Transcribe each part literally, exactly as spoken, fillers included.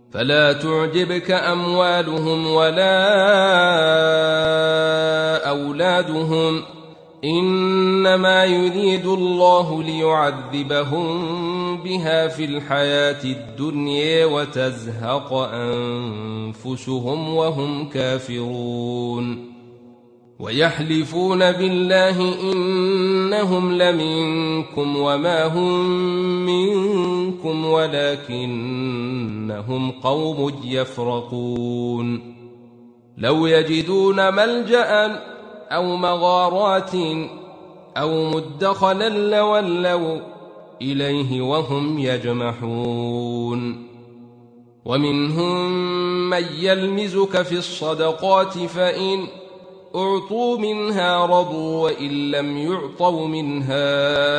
فلا تعجبك أموالهم ولا أولادهم، إنما يريد الله ليعذبهم بها في الحياة الدنيا وتزهق أنفسهم وهم كافرون. ويحلفون بالله إنهم لمنكم وما هم منكم ولكنهم قوم يفرقون. لو يجدون ملجأ أو مغارات أو مدخلا لولوا إليه وهم يجمحون. ومنهم من يلمزك في الصدقات فإن أعطوا منها رضوا وإن لم يعطوا منها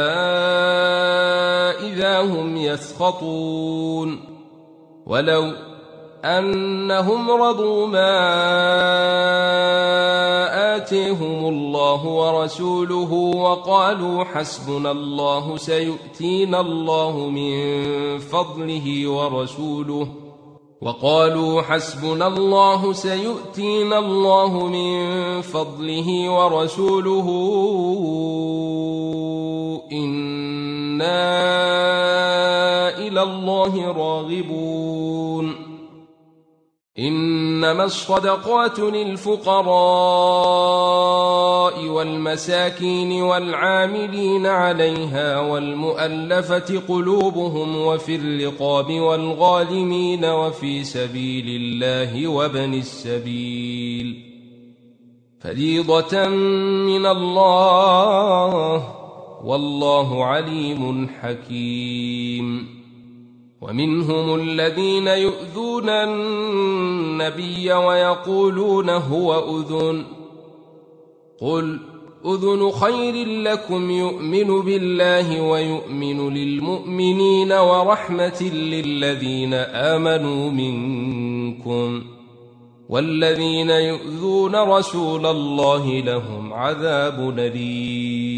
إذا هم يسخطون. ولو أنهم رضوا ما آتيهم الله ورسوله وقالوا حسبنا الله سيؤتينا الله من فضله ورسوله وقالوا حسبنا الله سيؤتينا الله من فضله ورسوله إنا إلى الله راغبون. إنما الصدقات للفقراء والمساكين والعاملين عليها والمؤلفة قلوبهم وفي الرقاب والغالمين وفي سبيل الله وابن السبيل فريضة من الله والله عليم حكيم. ومنهم الذين يؤذون النبي ويقولون هو أذن، قل أذن خير لكم يؤمن بالله ويؤمن للمؤمنين ورحمة للذين آمنوا منكم، والذين يؤذون رسول الله لهم عذاب أليم.